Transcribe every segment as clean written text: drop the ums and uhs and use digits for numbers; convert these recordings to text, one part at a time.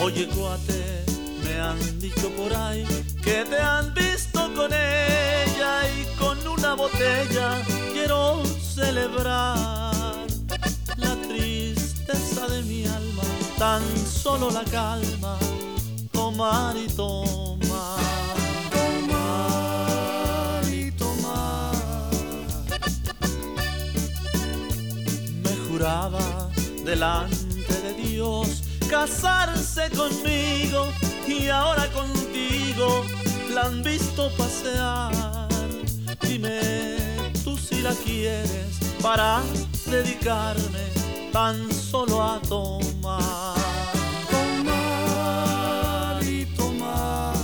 Oye, cuate, me han dicho por ahí que te han visto con ella y con una botella quiero celebrar la tristeza de mi alma, tan solo la calma, tomar y tomar, tomar y tomar. Me juraba delante de Dios casarse conmigo y ahora contigo la han visto pasear. Dime tú si la quieres para dedicarme tan solo a tomar, tomar y tomar.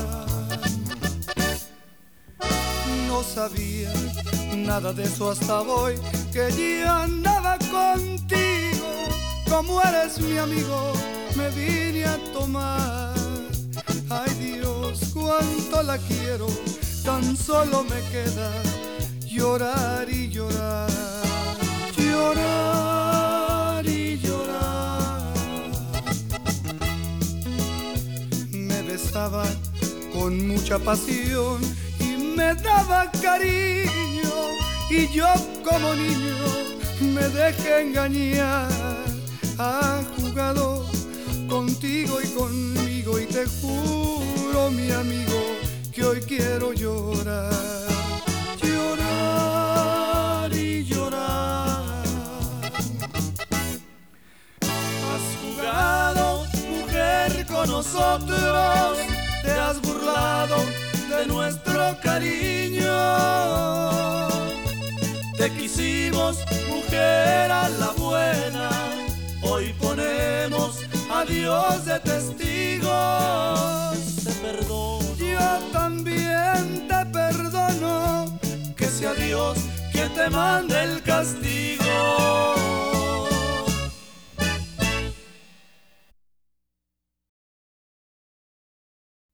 No sabía nada de eso hasta hoy, que ya andaba contigo. Como eres mi amigo, me vine a tomar. Ay Dios, cuánto la quiero, tan solo me queda llorar y llorar, llorar y llorar. Me besaba con mucha pasión y me daba cariño, y yo como niño me dejé engañar. Ha jugado contigo y conmigo, y te juro, mi amigo, que hoy quiero llorar, llorar y llorar. Has jugado, mujer, con nosotros, te has burlado de nuestro cariño. Te quisimos, mujer, a la buena, hoy ponemos a Dios de testigos. Te perdono, Yo también te perdono, que sea Dios quien te mande el castigo.